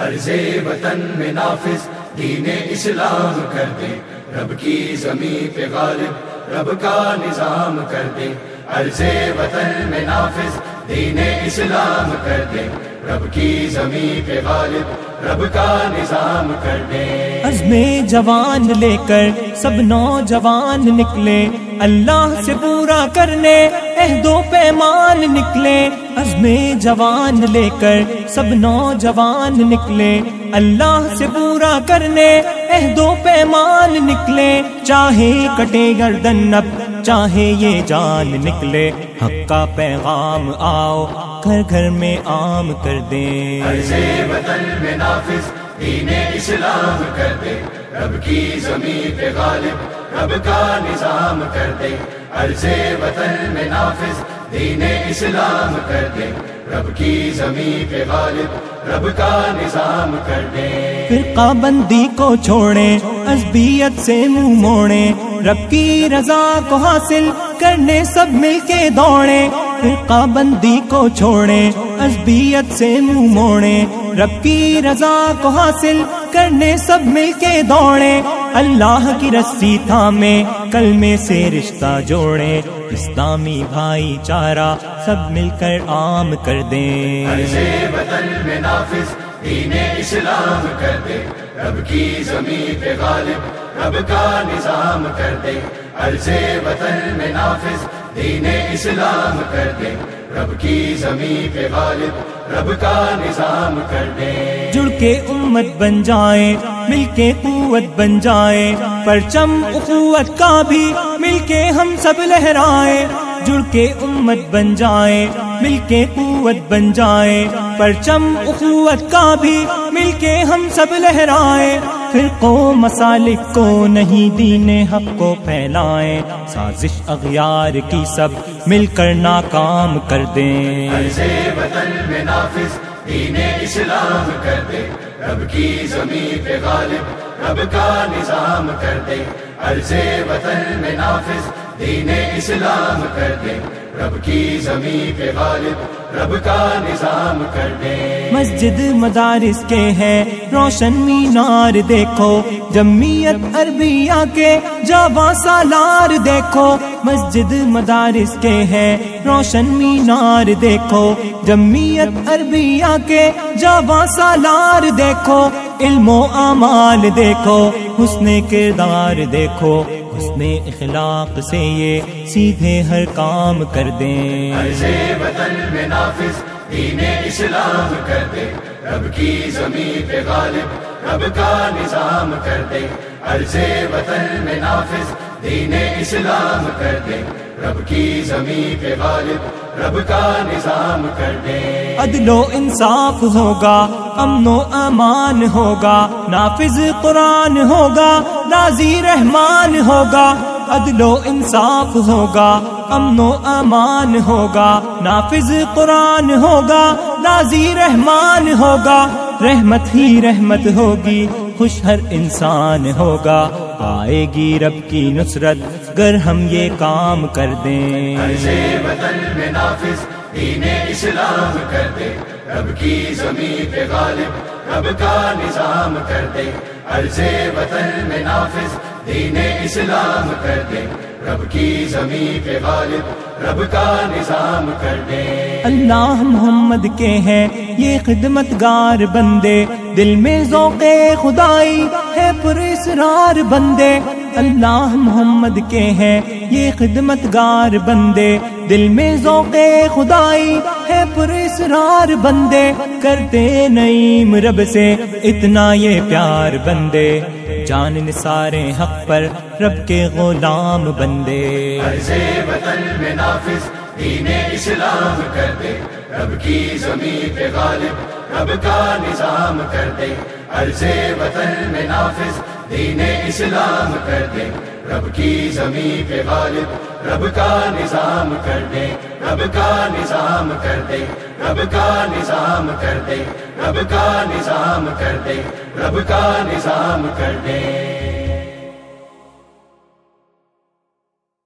عرض وطن میں نافذ دین اسلام کر دے، رب کی زمین پہ غالب رب کا نظام کر دے، عرض وطن میں نافذ دین اسلام کر دے، رب کی زمین پہ غالب رب کا نظام کر دے۔ عزم جوان لے کر سب نوجوان نکلے، اللہ سے پورا کرنے عہد و پیمان نکلے، عزم جوان لے کر سب نوجوان نکلے، اللہ سے پورا کرنے عہد و پیمان نکلے، چاہے کٹے گردن اب چاہے یہ جان نکلے، حق کا پیغام آؤ گھر گھر میں عام کر دیں۔ عرض وطن میں نافذ دین اسلام کر دے، رب کی زمین پہ غالب رب کا نظام کر دے، عرض وطن میں نافذ دین اسلام کر دے، رب کی زمین پہ غالب رب کا نظام کر دے۔ فرقہ بندی کو چھوڑیں، عصبیت سے منہ موڑیں، رب کی رضا کو حاصل کرنے سب مل کے دوڑیں، فرقہ بندی کو چھوڑیں، عصبیت سے منہ موڑیں، رب کی رضا کو حاصل کرنے سب مل کے دوڑیں، اللہ کی رسی تھامیں کلمے سے رشتہ جوڑیں، اسلامی بھائی چارہ سب مل کر عام کر دیں۔ عرض وطن میں نافذ دین اسلام کر دے، رب کی زمین پہ غالب رب کا نظام کر دے، عرض وطن میں نافذ دین اسلام کر دے، رب کی زمین پہ غالب رب کا نظام کر دے۔ جڑ کے امت بن جائیں، مل کے قوت بن جائیں، پرچم اخوت کا بھی مل کے ہم سب لہرائیں، جڑ کے امت بن جائیں، مل کے قوت بن جائیں، پرچم اخوت کا بھی مل کے ہم سب لہرائیں، فرقوں مسالک کو نہیں دین حق کو پھیلائیں، سازش اغیار کی سب مل کر ناکام کر دیں۔ عرض وطن میں نافذ دین اسلام کر دے، رب کی زمین پہ غالب رب کا نظام کر دے، عرض وطن میں نافذ دین اسلام کر دے، رب کی زمین پہ غالب رب کا نظام کر دے۔ مسجد مدارس کے ہے روشن مینار دیکھو، جمعیت عربیہ کے جاواں سالار دیکھو، مسجد مدارس کے ہے روشن مینار دیکھو، جمعیت عربیہ کے جاواں سالار دیکھو، علم و اعمال دیکھو، حسن کردار دیکھو، حسن اخلاق سے یہ سیدھے ہر کام کر دیں۔ عرض وطن میں نافذ دین اسلام کر دے، رب کی زمین پہ غالب رب کا نظام کر دے، عرض وطن میں نافذ دین اسلام کر دے، رب کی زمین پہ غالب رب کا نظام کر دے۔ عدل و انصاف ہوگا، امن و امان ہوگا، نافذ قرآن ہوگا، راضی رحمان ہوگا، عدل و انصاف ہوگا، امن و امان ہوگا، نافذ قرآن ہوگا، راضی رحمان ہوگا، رحمت ہی رحمت ہوگی، خوش ہر انسان ہوگا، آئے گی رب کی نصرت گر ہم یہ کام کر دیں۔ عرض وطن میں نافذ دین اسلام کر دے، رب کی زمین پہ غالب رب کا نظام کر دے، عرض وطن میں نافذ دین اسلام کر دے، رب کی زمین پہ غالب رب کا نظام کر دے۔ اللہ محمد کے ہیں یہ خدمت گار بندے، دل میں ذوق خدائی ہے پر اسرار بندے، اللہ محمد کے ہیں یہ خدمت گار بندے، دل میں ذوق خدائی ہے پر اسرار بندے، کرتے نعیم رب سے اتنا یہ پیار بندے، جان نثار حق پر رب کے غلام بندے۔ عرض وطن میں نافذ دین اسلام کر دے، رب کی زمین پہ غالب رب کا نظام کر دے، عرض وطن میں نافذ دین اسلام کر دے، رب کی زمین پہ غالب رب کا نظام کر دے، رب کا نظام کر دے، رب کا نظام کر دے، رب کا نظام کر دے، رب کا نظام کر دے۔